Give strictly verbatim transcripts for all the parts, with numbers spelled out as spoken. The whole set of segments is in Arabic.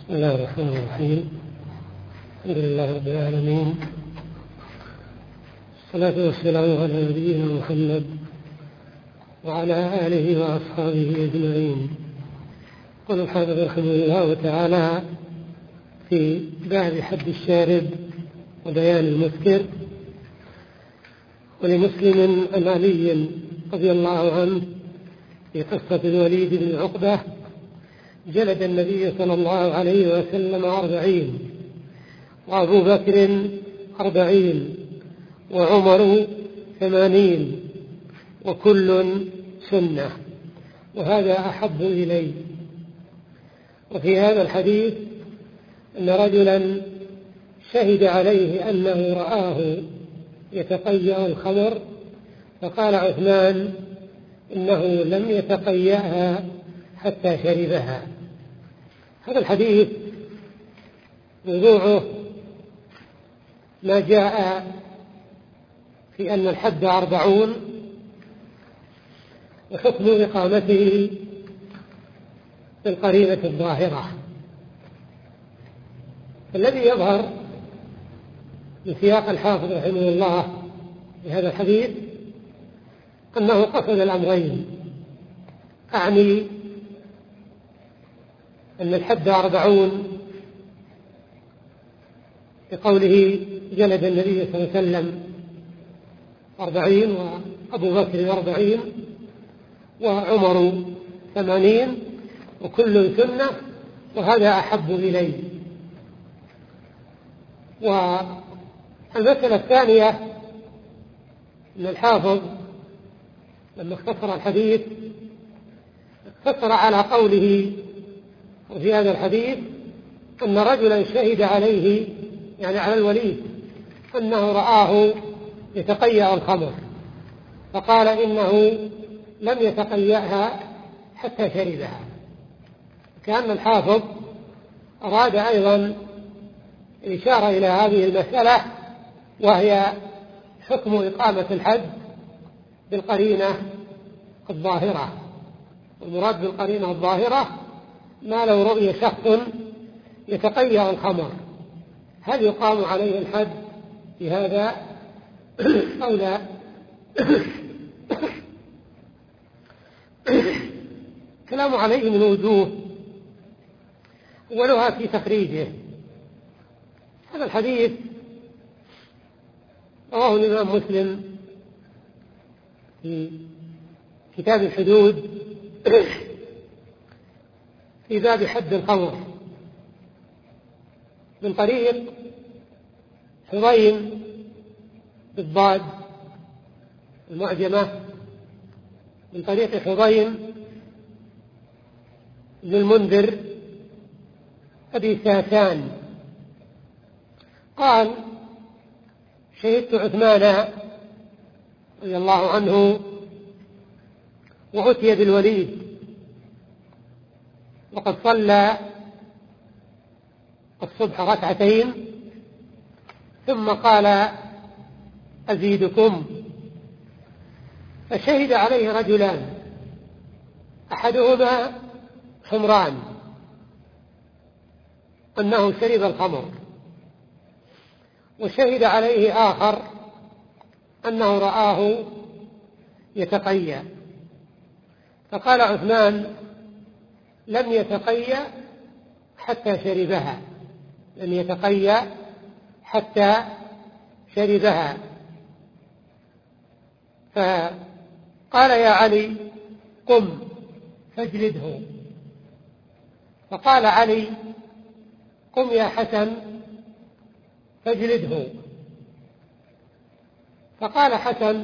بسم الله الرحمن الرحيم. الحمد لله رب العالمين، الصلاة والسلام على نبينا محمد وعلى آله وأصحابه أجمعين. قال الحافظ رحمه الله تعالى في باب حد الشارب وبيان المسكر: ولمسلم عن علي رضي الله عنه في قصة الوليد بن عقبة: جلد النبي صلى الله عليه وسلم أربعين، وأبو بكر أربعين، وعمر ثمانين، وكل سنة، وهذا أحب إلي. وفي هذا الحديث أن رجلا شهد عليه أنه رآه يتقيأ الخمر، فقال عثمان إنه لم يتقيأها حتى شربها. هذا الحديث موضوعه ما جاء في أن الحد أربعون وحكم إقامته بالقرينة الظاهرة. الذي يظهر من سياق الحافظ رحمه الله في هذا الحديث أنه قصد الأمرين، أعني أن الحد أربعون بقوله جلد النبي صلى الله عليه وسلم أربعين، وأبو بكر أربعين، وعمر ثمانين، وكل سنة، وهذا أحب إلي. والمسألة الثانية أن الحافظ لما اختصر الحديث اختصر على قوله وفي هذا الحديث أن رجلا شهد عليه، يعني على الوليد، أنه رآه يتقيأ الخمر، فقال إنه لم يتقيأها حتى شربها. كأن الحافظ أراد أيضا الإشارة إلى هذه المسألة، وهي حكم إقامة الحد بالقرينة الظاهرة. والمراد بالقرينة الظاهرة ما لو رؤي شخص يتقيأ الخمر، هل يقام عليه الحد في هذا أو لا؟ كلام عليه من وجوه، أولها في تخريجه. هذا الحديث رواه الإمام مسلم في كتاب الحدود في باب حد الخمر من طريق حضين بالضاد المعجمة، من طريق حضين بن المنذر أبي ساسان قال: شهدت عثمان رضي الله عنه وأتي بالوليد وقد صلى الصبح ركعتين، ثم قال: أزيدكم؟ فشهد عليه رجلان، أحدهما حمران أنه شرب الخمر، وشهد عليه آخر أنه رآه يتقيأ. فقال عثمان: لم يتقيأ حتى شربها، لم يتقيأ حتى شربها. فقال: يا علي قم فاجلده. فقال علي: قم يا حسن فاجلده. فقال حسن: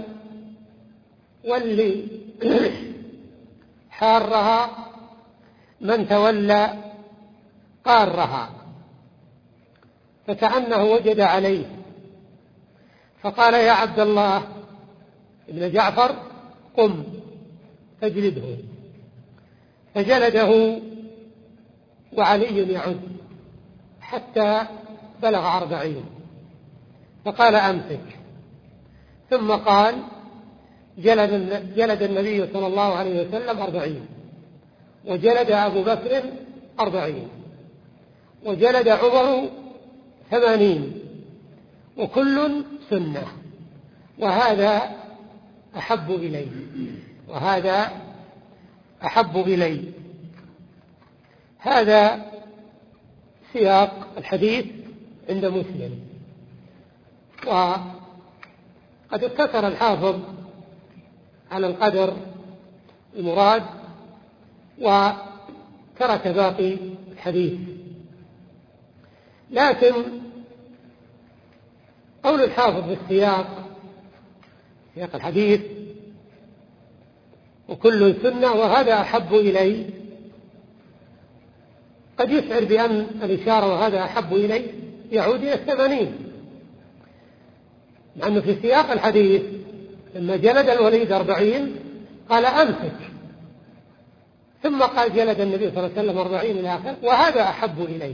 ولي حارها من تولى قارها. فكأنه وجد عليه، فقال: يا عبد الله ابن جعفر قم فاجلده. فجلده وعلي يعد حتى بلغ أربعين، فقال: أمسك. ثم قال: جلد, جلد النبي صلى الله عليه وسلم أربعين، وجلد أبو بكر أربعين، وجلد عمر ثمانين وكل سنة، وهذا أحب إلي وهذا أحب إلي. هذا سياق الحديث عند مسلم. وقد اقتصر الحافظ على القدر المراد وترك باقي الحديث، لكن قول الحافظ في السياق سياق الحديث وكل سنة وهذا أحب إلي قد يشعر بأن الإشارة وهذا أحب إلي يعود إلى الثمانين، مع أنه في سياق الحديث لما جلد الوليد أربعين قال أمسك، ثم قال جلد النبي صلى الله عليه وسلم أربعين إلى آخر وهذا أحب إلي.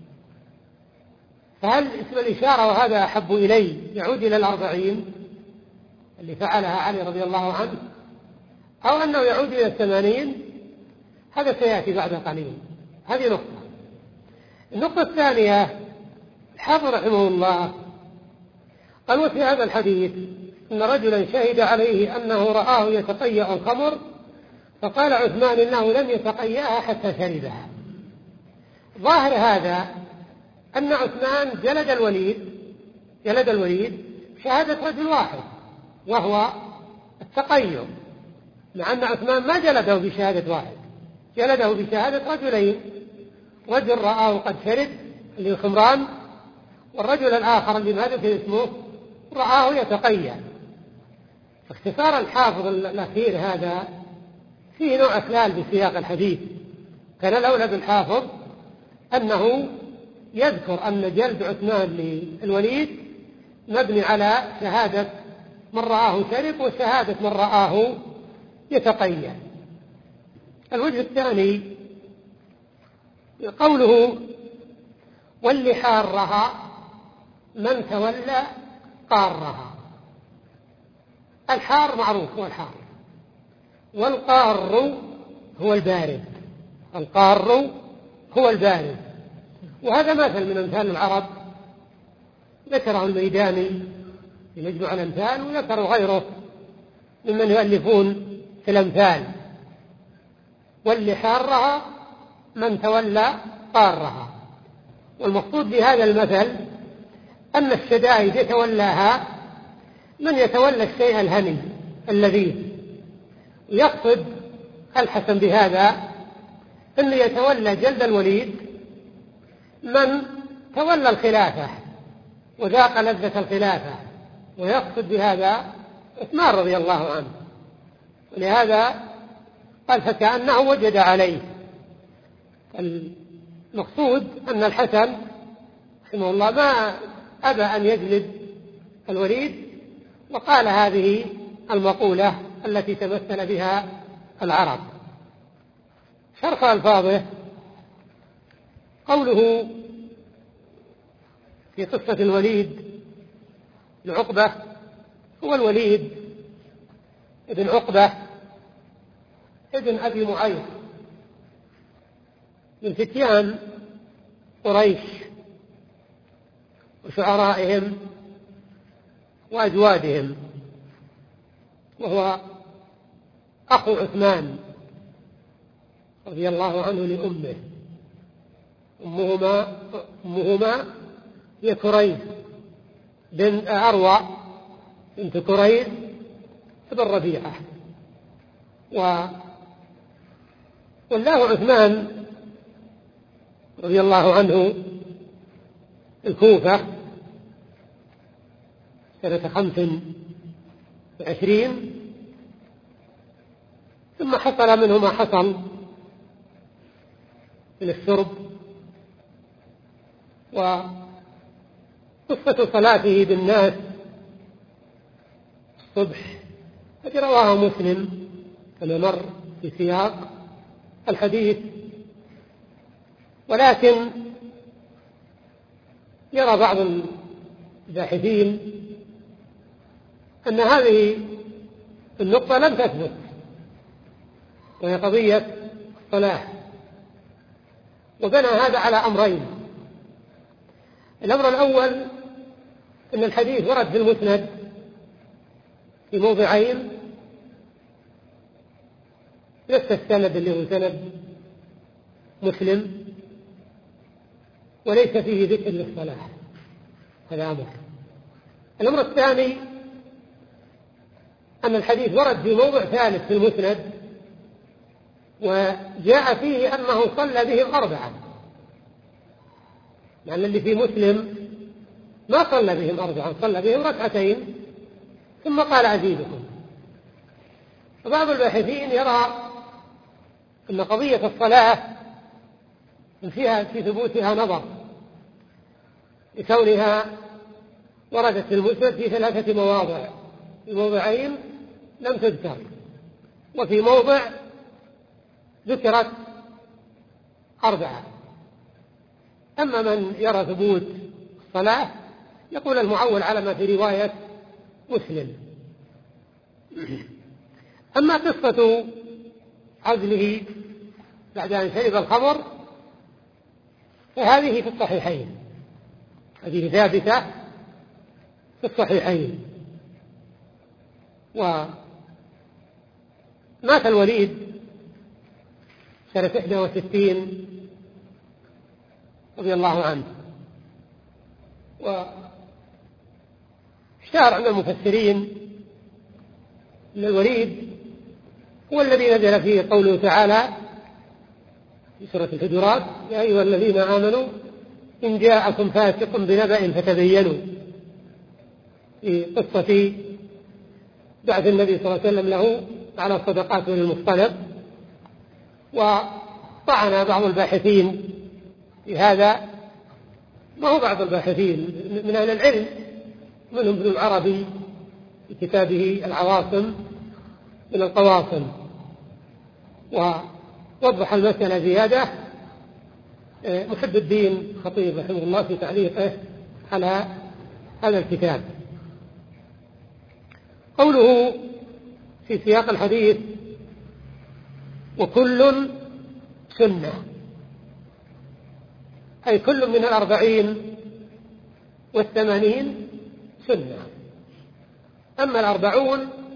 فهل اسم الإشارة وهذا أحب إلي يعود إلى الأربعين اللي فعلها علي رضي الله عنه، أو أنه يعود إلى الثمانين؟ هذا سيأتي بعد قليل. هذه نقطة. النقطة الثانية، الحافظ رحمه الله قال وفي هذا الحديث أن رجلا شهد عليه أنه رآه يتقيأ الخمر فقال عثمان إنه لم يتقيأها حتى شربها. ظاهر هذا أن عثمان جلد الوليد جلد الوليد شهادة رجل واحد وهو التقيؤ، مع أن عثمان ما جلده بشهادة واحد، جلده بشهادة رجلين، رجل رآه قد شرب اللي خمران، والرجل الآخر اللي ما ذكر اسمه رآه يتقيأ. اختصار الحافظ الأخير هذا فيه نوع إخلال بسياق الحديث. كان الأولى بالحافظ أنه يذكر أن جلد عثمان للوليد مبني على شهادة من رآه شرب وشهادة من رآه يتقيأ. الوجه الثاني قوله واللي حارها من تولى قارها. الحار معروف هو الحار، والقار هو البارد. القار هو البارد، وهذا مثل من أمثال العرب ذكره الميداني في مجموع الأمثال، وذكره غيره ممن يؤلفون في الأمثال. واللي حارها من تولى قارها. والمقصود بهذا المثل أن الشدائد يتولاها من يتولى الشيء الهني اللذيذ. يقصد الحسن بهذا أن يتولى جلد الوليد من تولى الخلافة وذاق لذة الخلافة، ويقصد بهذا عثمان رضي الله عنه. ولهذا قال فكأنه وجد عليه. المقصود أن الحسن رحمه الله ما أبى أن يجلد الوليد، وقال هذه المقولة التي تمثل بها العرب. شرح ألفاظه قوله في قصة الوليد لعقبة، هو الوليد ابن عقبة ابن أبي معيط من فتيان قريش وشعرائهم وأجوادهم، وهو أخو عثمان رضي الله عنه لأمه. أمهما, أمهما هي كريز بن أروى بنت كريز بن ربيعة. والله عثمان رضي الله عنه الكوفة سنة خمس وعشرين، ثم حصل منه ما حصل من الشرب. وقصة صلاته بالناس الصبح التي رواها مسلم كما مر في سياق الحديث، ولكن يرى بعض الباحثين أن هذه النقطة لم تثبت، وهي قضية الصلاة. وبنى هذا على أمرين: الأمر الأول أن الحديث ورد في المسند في موضعين، نفس السند اللي هو سند مسلم، وليس فيه ذكر للصلاة. هذا أمر. الأمر الثاني أن الحديث ورد في موضع ثالث في المسند وجاء فيه أنه صلى بهم أربعة، لأن اللي في مسلم ما صلى بهم أربعة، صلى بهم ركعتين ثم قال أزيدكم. وبعض الباحثين يرى أن قضية الصلاة فيها في ثبوتها نظر، لكونها وردت في المسند في ثلاثة مواضع، في موضعين لم تذكر، وفي موضع ذكرت أربعة. أما من يرى ثبوت الصلاة يقول المعول على ما في رواية مسلم. أما قصة عزله بعد أن شرب الخمر فهذه في الصحيحين، هذه ثابتة في الصحيحين. ومات الوليد سنة إحدى وستين رضي الله عنه، واشتهر عند المفسرين أن الوليد هو الذي نزل فيه قوله تعالى في سورة الحجرات: يا أيها الذين آمنوا إن جاءكم فاسق بنبأ فتبينوا، في قصة بعث النبي صلى الله عليه وسلم له على الصدقات للمختلط. وطعن بعض الباحثين في هذا، ما هو بعض الباحثين من أهل العلم، منهم ابن العربي في كتابه العواصم من القواصم، ووضح المسألة زيادة محب الدين خطيب رحمه الله في تعليقه على هذا الكتاب. قوله في سياق الحديث: وكل سنة، أي كل من الأربعين والثمانين سنة. أما الأربعون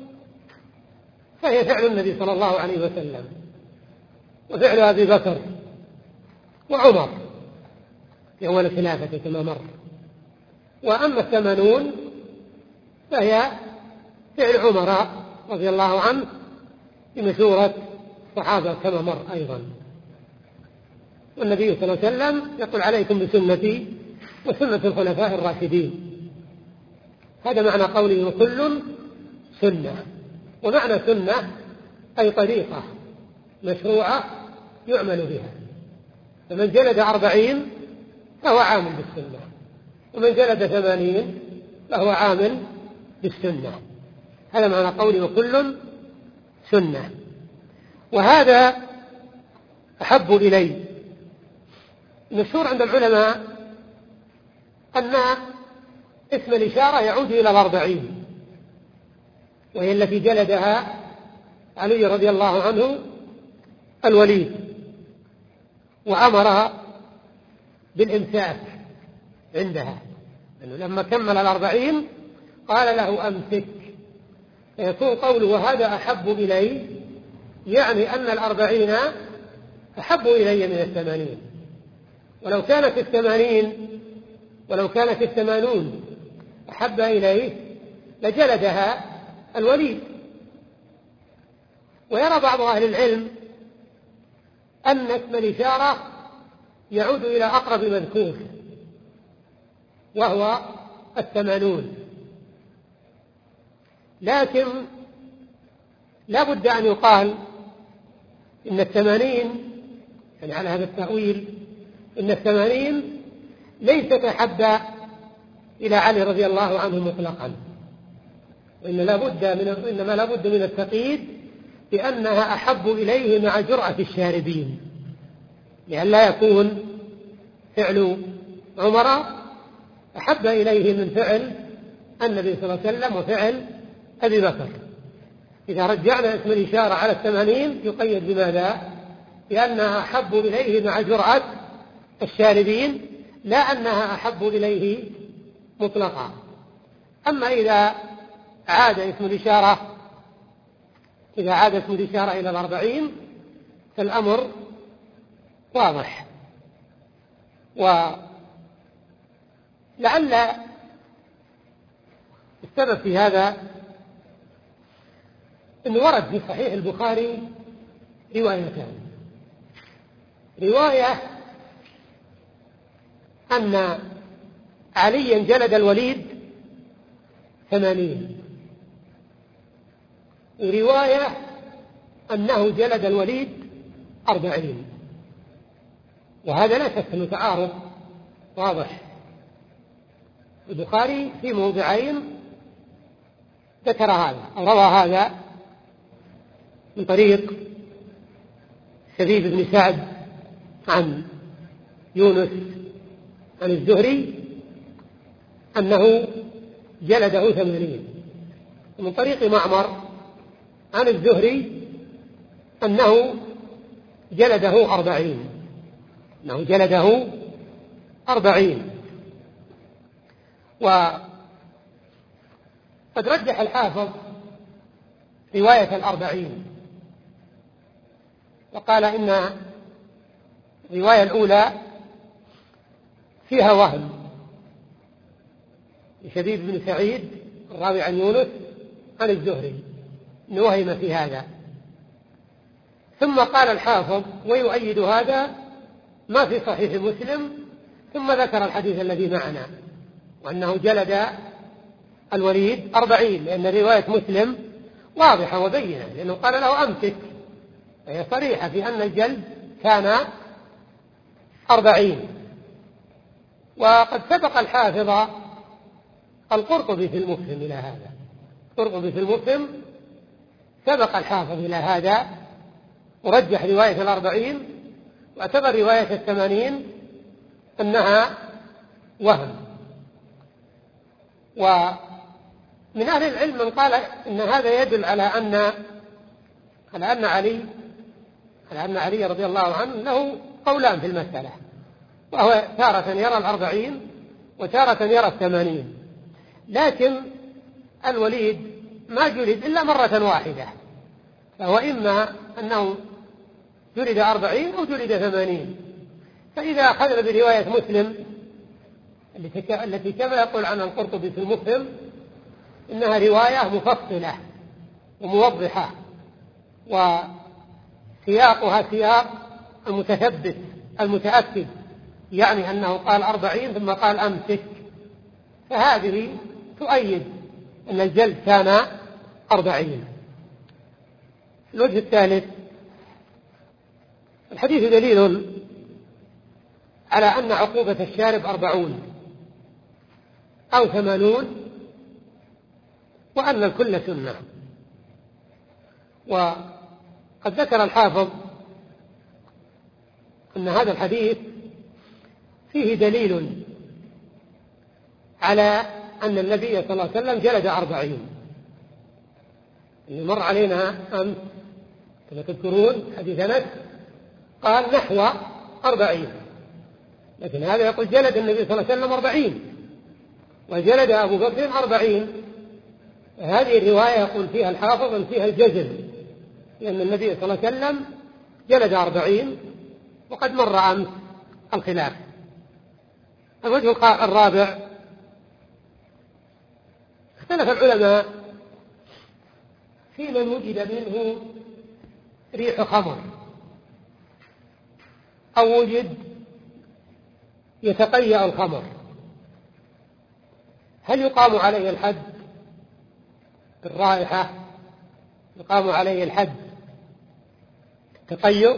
فهي فعل النبي صلى الله عليه وسلم وفعل أبي بكر وعمر في أول الخلافة كما مر. وأما الثمانون فهي فعل عمر رضي الله عنه بمشورة الصحابة كما مر أيضا. والنبي صلى الله عليه وسلم يقول: عليكم بسنتي وسنة الخلفاء الراشدين. هذا معنى قوله وكل سنة. ومعنى سنة أي طريقة مشروعة يعمل بها. فمن جلد أربعين فهو عامل بالسنة، ومن جلد ثمانين فهو عامل بالسنة. هذا معنى قوله وكل سنة. وهذا أحب إلي. المشهور عند العلماء أن اسم الإشارة يعود إلى الأربعين، وهي التي جلدها علي رضي الله عنه الوليد، وأمر بالإمساك عندها، لأنه لما كمل الأربعين قال له أمسك. فيكون قوله وهذا أحب إلي يعني أن الأربعين أحب إلي من الثمانين. ولو كانت الثمانين ولو كانت الثمانون أحب إليه لجلدها الوليد. ويرى بعض أهل العلم أن اسم الإشارة يعود إلى أقرب مذكور وهو الثمانون، لكن لا بد أن يقال إن الثمانين، يعني على هذا التأويل، إن الثمانين ليست أحب إلى علي رضي الله عنه مطلقا، وإن لا بد من إنما لا بد من التقييد بأنها أحب إليه مع جرأة الشاربين، لئلا يكون فعل عمر أحب إليه من فعل النبي صلى الله عليه وسلم وفعل أبي بكر. إذا رجعنا اسم الإشارة على الثمانين يقيد بماذا؟ بأنها أحب إليه مع جرأة الشاربين، لا أنها أحب إليه مطلقا. أما إذا عاد اسم الإشارة إذا عاد اسم الإشارة إلى الأربعين فالأمر واضح. ولعل السبب في هذا أنه ورد في صحيح البخاري روايتان: رواية أن عليا جلد الوليد ثمانين، ورواية أنه جلد الوليد أربعين، وهذا لا شك أنه تعارض واضح. البخاري في موضعين ذكر هذا أو روى هذا من طريق شبيب بن سعد عن يونس عن الزهري أنه جلده ثمانين، ومن طريق معمر عن الزهري أنه جلده أربعين أنه جلده أربعين. وقد رجح الحافظ رواية الأربعين وقال إن الرواية الأولى فيها وهم لشبيب بن سعيد الراوي عن يونس عن الزهري إنه وهم في هذا. ثم قال الحافظ ويؤيد هذا ما في صحيح مسلم، ثم ذكر الحديث الذي معنا وأنه جلد الوليد أربعين، لأن رواية مسلم واضحة وبينة، لأنه قال له أمسك، وهي صريحة في أن الجلد كان أربعين. وقد سبق الحافظ القرطبي في المفهم إلى هذا القرطبي في المفهم سبق الحافظ إلى هذا ورجح رواية الأربعين، واعتبر رواية الثمانين أنها وهم. ومن أهل العلم من قال إن هذا يدل على أن على أن علي على أن علي رضي الله عنه له قولان في المسألة، وهو تارة يرى الأربعين وتارة يرى الثمانين، لكن الوليد ما جلد إلا مرة واحدة، فهو إما أنه جلد أربعين أو جلد ثمانين. فإذا أخذنا برواية مسلم التي كما يقول عنها القرطبي في المفهم إنها رواية مفصلة وموضحة، وسياقها سياق المتثبت المتأكد، يعني أنه قال أربعين ثم قال أمسك، فهذه تؤيد أن الجلد كان أربعين. الوجه الثالث: الحديث دليل على أن عقوبة الشارب أربعون أو ثمانون، وأن الكل سنة. وقد ذكر الحافظ أن هذا الحديث فيه دليل على أن النبي صلى الله عليه وسلم جلد أربعين، اللي مر علينا أمس كما تذكرون حديث أنس قال نحو أربعين، لكن هذا يقول جلد النبي صلى الله عليه وسلم أربعين وجلد أبو بكر أربعين. هذه الرواية يقول فيها الحافظ أن فيها الجزم، لأن النبي صلى الله عليه وسلم جلد أربعين، وقد مر أمس الخلاف. الوجه الرابع: اختلف العلماء في من وجد منه ريح خمر أو وجد يتقيأ الخمر، هل يقام عليه الحد بالرائحة؟ يقام عليه الحد التقيؤ؟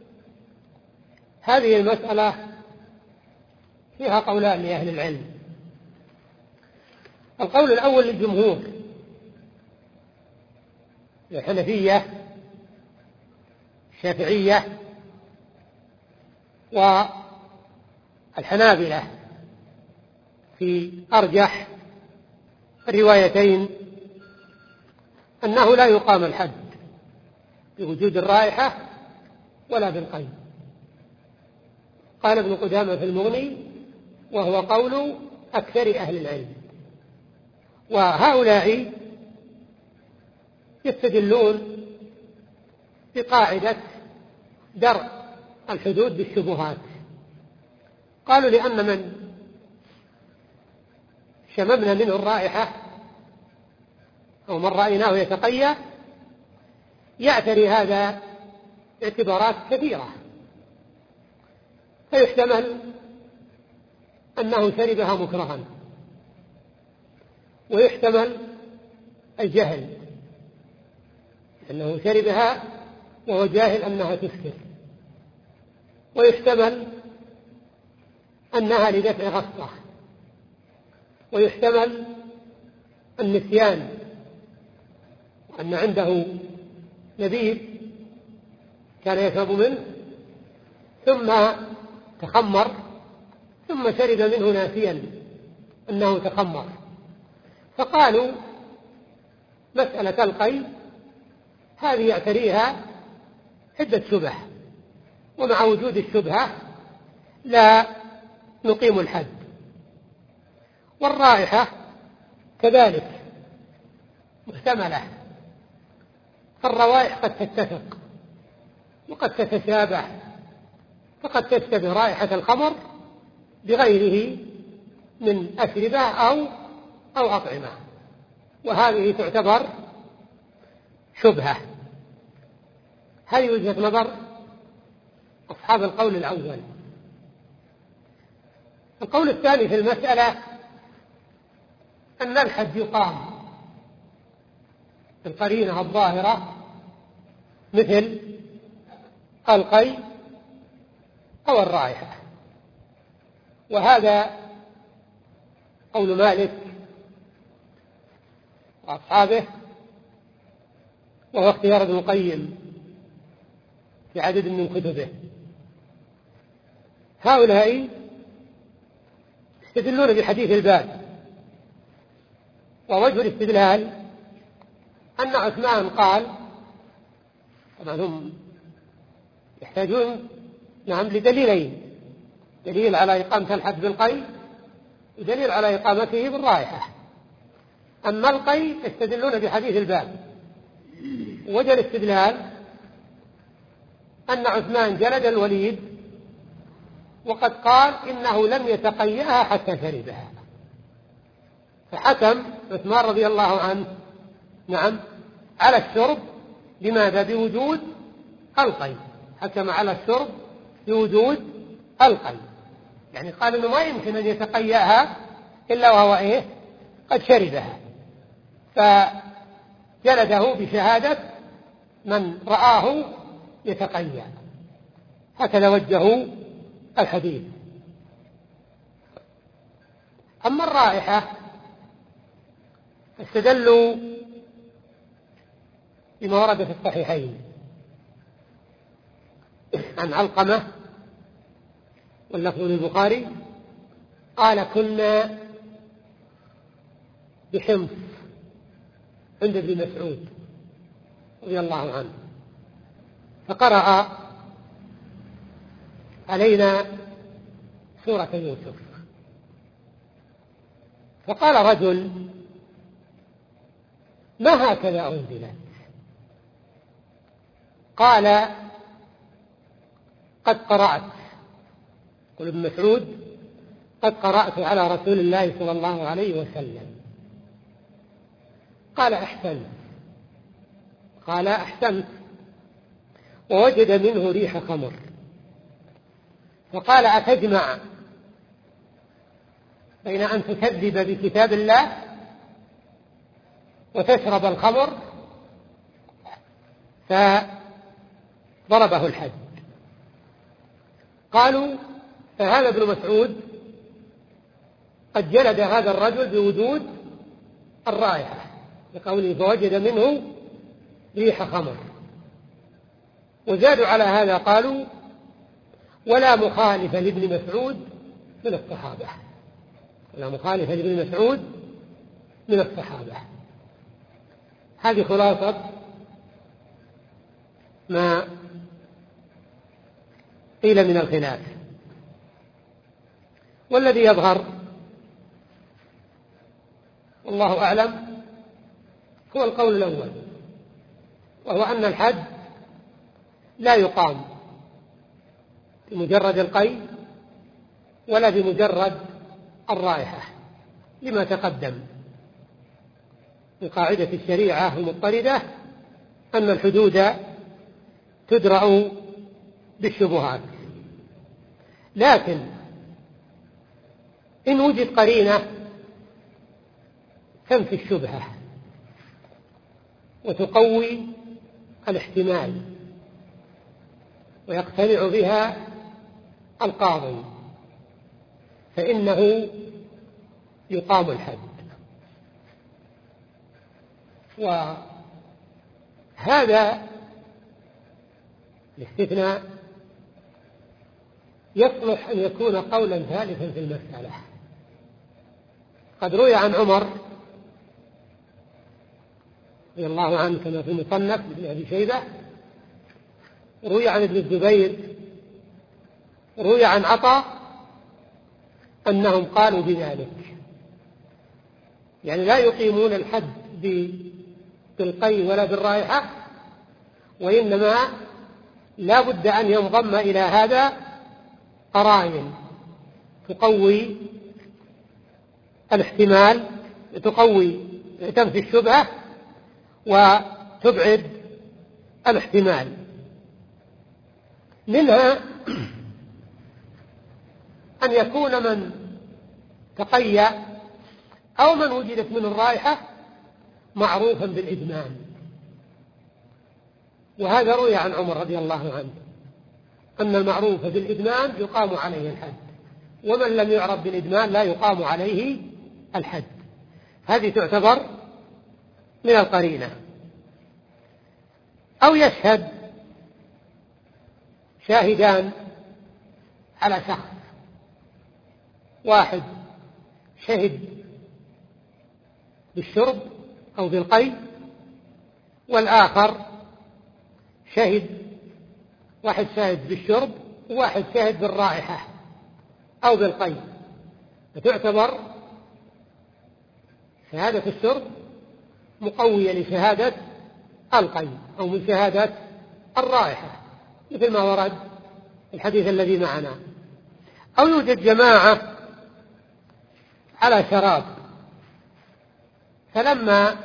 هذه المسألة فيها قولان لأهل العلم. القول الأول للجمهور، الحنفية الشافعية والحنابلة في أرجح الروايتين، أنه لا يقام الحد بوجود الرائحة ولا بالقيء. قال ابن قدامة في المغني: وهو قول أكثر أهل العلم. وهؤلاء يستدلون بقاعدة درء الحدود بالشبهات. قالوا لأن من شممنا منه الرائحة أو من رأيناه يتقيأ يعتري هذا اعتبارات كثيرة، فيحتمل أنه شربها مكرها، ويحتمل الجهل أنه شربها وهو جاهل أنها تسكر، ويحتمل أنها لدفع غصة، ويحتمل النسيان وأن عنده نبيذ كان يشرب منه ثم تخمر ثم شرب منه ناسيا أنه تخمر. فقالوا مسألة القي هذه يعتريها عدة شبه، ومع وجود الشبهة لا نقيم الحد. والرائحة كذلك محتملة، فالروائح قد تتفق وقد تتشابه، فقد تشتبه رائحة الخمر بغيره من أشربة أو أو أطعمة، وهذه تعتبر شبهة. هذه وجهة نظر أصحاب القول الأول. القول الثاني في المسألة أن الحد يقام بالقرينة الظاهرة مثل القي أو الرائحة، وهذا قول مالك وأصحابه، وهو اختيار ابن القيم في عدد من كتبه. هؤلاء يستدلون بحديث الباب، ووجه الاستدلال أن عثمان قال، طبعا هم يحتاجون نعم لدليلين: دليل على إقامة الحد بالقي ودليل على إقامته بالرائحة. أما القي يستدلون بحديث الباب، وجه الاستدلال أن عثمان جلد الوليد وقد قال إنه لم يتقيأها حتى شربها، فحكم عثمان رضي الله عنه نعم على الشرب. لماذا؟ بوجود القي، حكم على الشرب بوجود القي، يعني قال إنه ما يمكن أن يتقيأها إلا وهو إيه قد شربها، فجلده بشهادة من رآه يتقيأ. هكذا وجهوا الحديث. أما الرائحة استدلوا بما ورد في الصحيحين عن علقمة واللفظ للبخاري قال: كنا بحمص عند ابن مسعود رضي الله عنه، فقرأ علينا سورة يوسف، فقال رجل: ما هكذا أنزلت؟ قال: قد قرأت، قل ابن مسعود: قد قرأت على رسول الله صلى الله عليه وسلم. قال: أحسنت. قال: أحسنت. ووجد منه ريح خمر، فقال: أتجمع بين أن تكذب بكتاب الله وتشرب الخمر؟ فضربه الحد. قالوا: فهذا ابن مسعود قد جلد هذا الرجل بوجود الرائحة لقوله فوجد منه ريح خمر. وزادوا على هذا قالوا: ولا مخالف لابن مسعود من الصحابة، ولا مخالف لابن مسعود من الصحابة. هذه خلاصة ما قيل من الخلاف. والذي يظهر والله أعلم هو القول الأول، وهو أن الحد لا يقام بمجرد القي ولا بمجرد الرائحة، لما تقدم من قاعدة الشريعة المضطردة أن الحدود تدرأ بالشبهات. لكن إن وجد قرينة تنفي الشبهة وتقوي الاحتمال ويقتنع بها القاضي فإنه يقام الحد. وهذا الاستثناء يصلح أن يكون قولا ثالثا في المسألة. قد روي عن عمر رضي الله عنه كما في المصنف ابن أبي شيبة، روي عن ابن الزبير، روي عن عطاء أنهم قالوا بذلك، يعني لا يقيمون الحد بالقي ولا بالرائحة، وإنما لا بد أن ينضم إلى هذا قرائن تقوي الاحتمال، تقوي تنفي الشبهة وتبعد الاحتمال. منها أن يكون من تقي أو من وجدت منه الرائحة معروفا بالإدمان، وهذا روي عن عمر رضي الله عنه أن المعروف بالإدمان يقام عليه الحد، ومن لم يعرف بالإدمان لا يقام عليه الحد. هذه تعتبر من القرينة. أو يشهد شاهدان على شخص، واحد شهد بالشرب أو بالقي، والآخر شهد، واحد شاهد بالشرب وواحد شاهد بالرائحة أو بالقي، فتعتبر شهادة الشرب مقوية لشهادة القي أو من شهادة الرائحة، مثل ما ورد الحديث الذي معنا. أو يوجد جماعة على شراب، فلما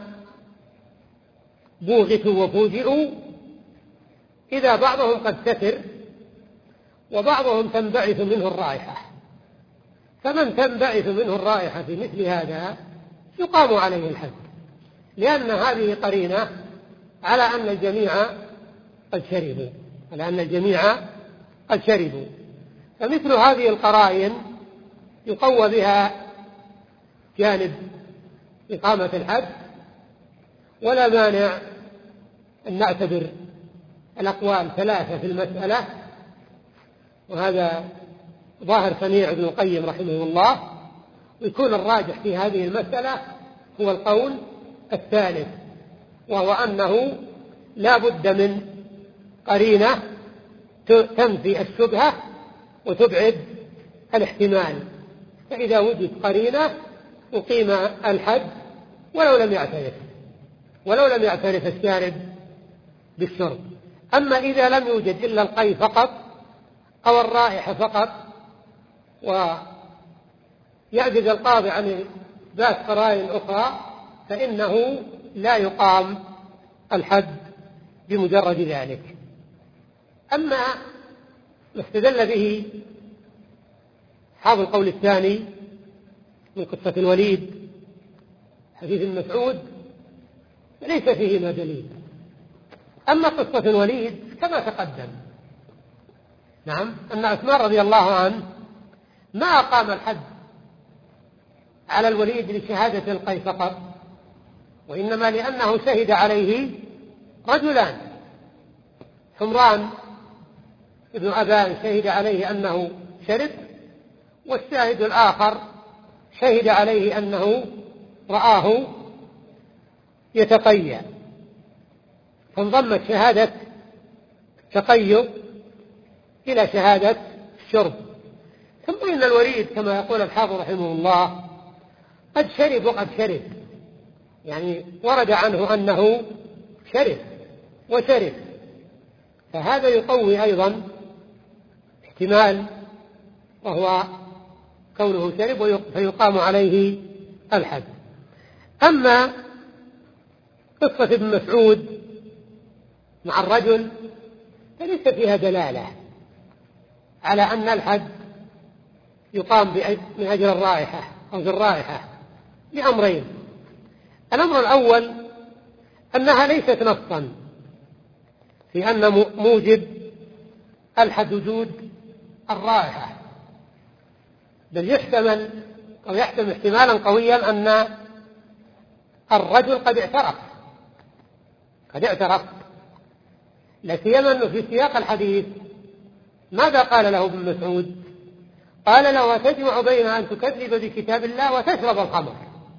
بوغتوا وفوجئوا إذا بعضهم قد سكر وبعضهم تنبعث منه الرائحة، فمن تنبعث منه الرائحة في مثل هذا يقام عليه الحد، لأن هذه قرينة على أن الجميع قد شربوا على أن الجميع قد شربوا فمثل هذه القرائن يقوى بها جانب إقامة الحد. ولا مانع أن نعتبر الأقوال ثلاثة في المسألة، وهذا ظاهر صنيع ابن القيم رحمه الله، ويكون الراجح في هذه المسألة هو القول الثالث، وهو أنه لا بد من قرينة تنفي الشبهة وتبعد الاحتمال، فإذا وجد قرينة أقيم الحد ولو لم يعترف ولو لم يعترف الشارب بالشرب. أما إذا لم يوجد إلا القي فقط أو الرائحة فقط ويعجز القاضي عن ذات قرائن أخرى فإنه لا يقام الحد بمجرد ذلك. أما ما استدل به أصحاب القول الثاني من قصة الوليد حديث مسعود ليس فيهما دليل. أما قصة الوليد كما تقدم، نعم، أن عثمان رضي الله عنه ما أقام الحد على الوليد لشهادة القي فقط، وإنما لأنه شهد عليه رجلان، حمران ابن أبان شهد عليه أنه شرب، والشاهد الآخر شهد عليه أنه رآه يتقيأ، فانضمت شهادة تقيؤ إلى شهادة الشرب، ثم إن الوريد كما يقول الحافظ رحمه الله قد شرب وقد شرب، يعني ورد عنه أنه شرب وشرب، فهذا يقوي أيضا احتمال وهو كونه شرب فيقام عليه الحد. أما قصة ابن مسعود مع الرجل فليس فيها دلالة على أن الحد يقام من أجل الرائحة أو بالرائحة لأمرين: الأمر الأول أنها ليست نصا في أن موجب الحد وجود الرائحة، بل يحتمل أو يحتمل احتمالا قويا أن الرجل قد اعترف قد اعترف لا سيما أنه في سياق الحديث ماذا قال له ابن مسعود؟ قال له: وتجمع بين أن تكذب بكتاب الله وتشرب الخمر،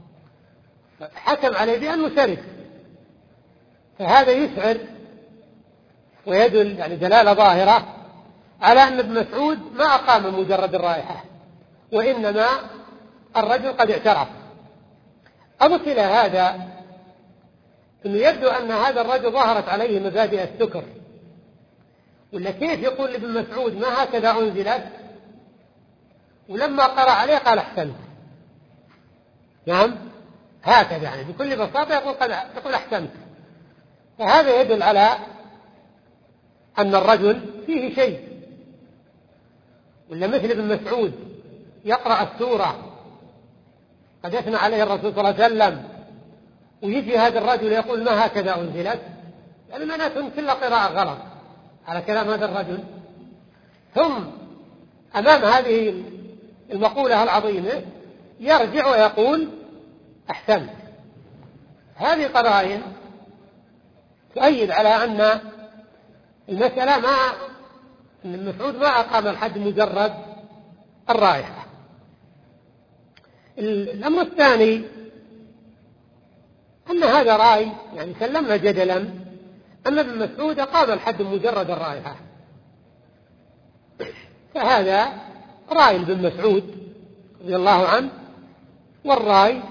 حكم عليه بأنه شرب. فهذا يشعر ويدل يعني دلالة ظاهرة على أن ابن مسعود ما أقام مجرد الرائحة، وإنما الرجل قد اعترف. أضف إلى هذا أنه يبدو أن هذا الرجل ظهرت عليه مبادئ السكر، ولا كيف يقول لابن مسعود ما هكذا أنزلت، ولما قرأ عليه قال أحسنت. نعم هكذا يعني بكل بساطة يقول, قد يقول أحسنت. فهذا يدل على أن الرجل فيه شيء، ولا مثل ابن مسعود يقرأ السورة قد يثنى عليه الرسول صلى الله عليه وسلم ويجي هذا الرجل يقول ما هكذا أنزلت، يعني معناته كل قراءة غلط على كلام هذا الرجل. ثم أمام هذه المقولة العظيمة يرجع ويقول أحسنت. هذه قرائن تؤيد على أن المسألة ما أن المسعود ما أقام الحد مجرد الرائحة. الأمر الثاني أن هذا رأي يعني سلمنا جدلا أن ابن مسعود أقام الحد مجرد الرائحة، فهذا رأي ابن مسعود رضي الله عنه، والرأي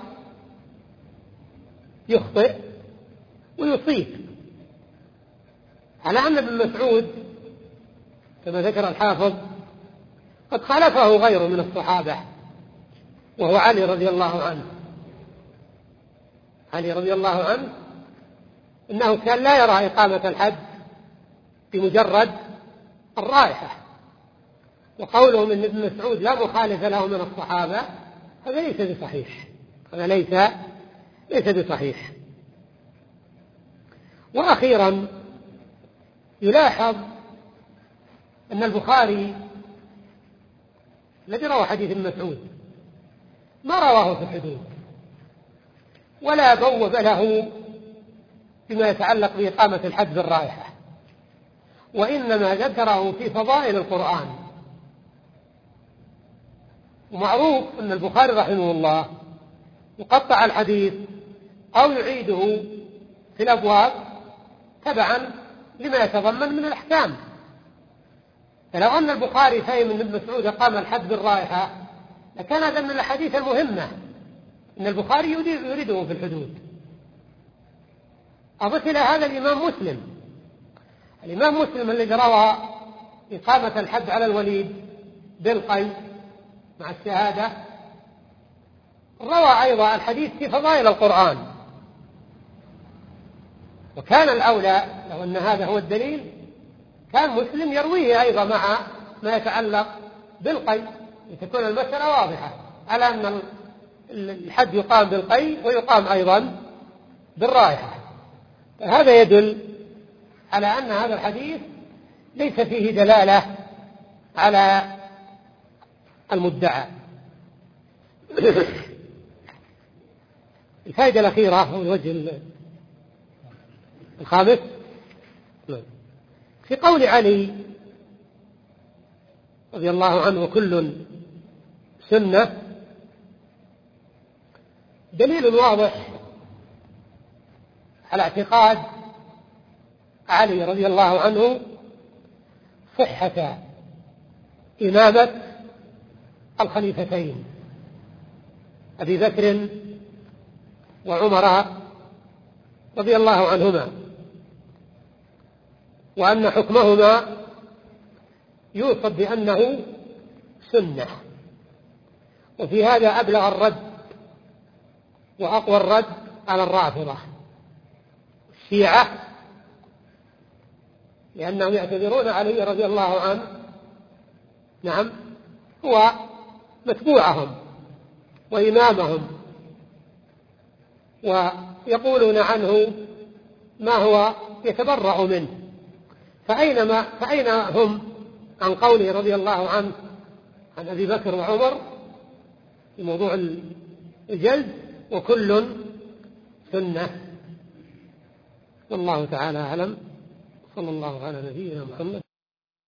يخطئ ويصيب، على أن ابن مسعود كما ذكر الحافظ قد خالفه غيره من الصحابة، وهو علي رضي الله عنه. علي رضي الله عنه إنه كان لا يرى إقامة الحد بمجرد الرائحة، وقولهم إن ابن مسعود لا مخالف له من الصحابة هذا ليس بصحيح، هذا ليس ليس بصحيح. وأخيرا يلاحظ أن البخاري الذي روى حديث ابن مسعود ما رواه في الحدود ولا بوب له بما يتعلق بإقامة الحد بالرائحة، وإنما ذكره في فضائل القرآن. ومعروف أن البخاري رحمه الله يقطع الحديث أو يعيده في الأبواب تبعا لما يتضمن من الأحكام. فلو أن البخاري فهم أن ابن مسعود أقام الحد بالرائحة لكان هذا من الأحاديث المهمة أن البخاري يريده في الحدود. أضف إلى هذا الإمام مسلم الإمام مسلم الذي روى إقامة الحد على الوليد بالقيد مع الشهادة روى أيضا الحديث في فضائل القرآن، وكان الأولى لو أن هذا هو الدليل كان مسلم يرويه أيضا مع ما يتعلق بالقيد لتكون المسألة واضحة على أن الحد يقام بالقيد ويقام أيضا بالرائحة. هذا يدل على أن هذا الحديث ليس فيه دلالة على المدعى. الفائدة الأخيرة هو الوجه الخامس في قول علي رضي الله عنه وكل سنة دليل واضح على اعتقاد علي رضي الله عنه صحة إمامة الخليفتين أبي بكر وعمر رضي الله عنهما، وأن حكمهما يوصف بأنه سنة. وفي هذا أبلغ الرد وأقوى الرد على الرافضة الشيعة، لأنهم يعتبرون علي رضي الله عنه نعم هو متبوعهم وإمامهم، ويقولون عنه ما هو يتبرأ منه، فأينما فأين هم عن قوله رضي الله عنه عن أبي بكر وعمر في موضوع الجلد؟ وكل سنة. والله تعالى أعلم. صلى الله على نبينا محمد.